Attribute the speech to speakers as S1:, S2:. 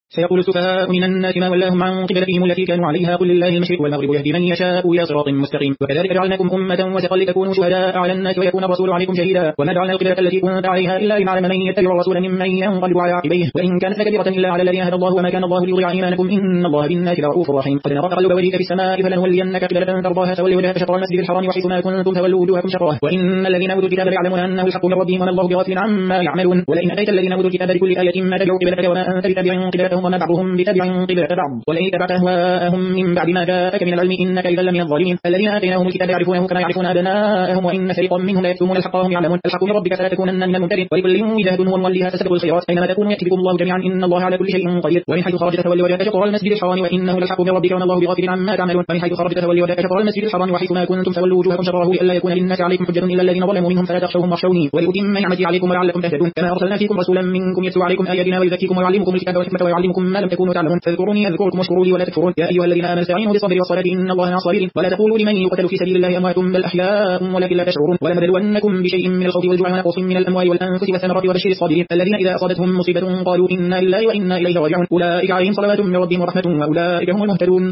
S1: سيقول السفهاء من الناس ما ولاهم عن قبلتهم التي كانوا عليها قل لله المشرق والمغرب يهدي من يشاء إلى صراط مستقيم. وكذلك جعلناكم أمة وسطا لتكونوا شهداء على الناس ويكون الرسول عليكم شهيدا وما جعلنا القبلة التي كنت عليها إلا لنعلم من يتبع الرسول ممن ينقلب على عقبيه وإن كانت لكبيرة إلا على الذين هدى الله وما كان الله ليضيع إيمانكم إن الله بالناس لرؤوف رحيم. قد نرى تقلب وجهك في السماء فلنولينك قبلة ترضاها فول وجهك شطر المسجد الحرام وحيث ما كنتم فولوا وجوهكم شطره وإن الذين أوتوا الكتاب ليعلمون أنه الحق من ربهم وما الله بغافل عما يعملون. ولئن أتيت الذين أوتوا الكتاب بكل آية ما تبعوا قبلتك وما أنت بتبع قبلتهم وما بعضهم بتبع قبلة بعض ولئن اتبعت أهواءهم من بعد ما جاءك من العلم إنك إذا لمن الظالمين. الذين آتيناهم الكتاب يعرفونه كما يعرفون أبناءهم وإن فريقا منهم لا يكتمون الحق وهم يعلمون. الحق من ربك فلا تكونن من الممتدين ولكل وجهة هو موليها فاستبقوا الخيرات أينما تكونوا يأتي بكم الله جميعا إن الله على كل شيء قدير. ومن حيث خرجت فولي وجهك شطر المسجد الحرام وإنه للحق من ربك وما الله بغافل عما تعملون. ومن حيث خرجت فولي وجهك شطر المسجد الحرام وحيث ما كنتم فولوا وجوهكم شطره لئلا يكون للناس عليكم حجة إلا الذين ظلموا منهم فلا تخشوهم واخشوني ولأتم نعمتي عليكم ولعلكم تهتدون. كما أرسلنا فيكم رسولا منكم يتلو عليكم آياتنا ويزكيكم ويعلمكم الكتاب والحكمة ويعلمكم ما لم تكونوا تعلمون فاذكروني أذكركم واشكروا لي ولا تكفرون. يا أيها الذين آمنوا استعينوا بالصبر والصلاة إن الله مع الصابرين. ولا تقولوا لمن يقتل في سبيل الله أموات بل أحياء ولكن لا تشعرون. ولنبلونكم بشيء من الخوف والجوع ونقص من الأموال والأنفس والثمرات وبشر الصابرين الذين إذا أصابتهم مصيبة قالوا إنا لله وإنا إليه راجعون أولئك عليهم صلوات من ربهم ورحمة وأولئك هم المهتدون.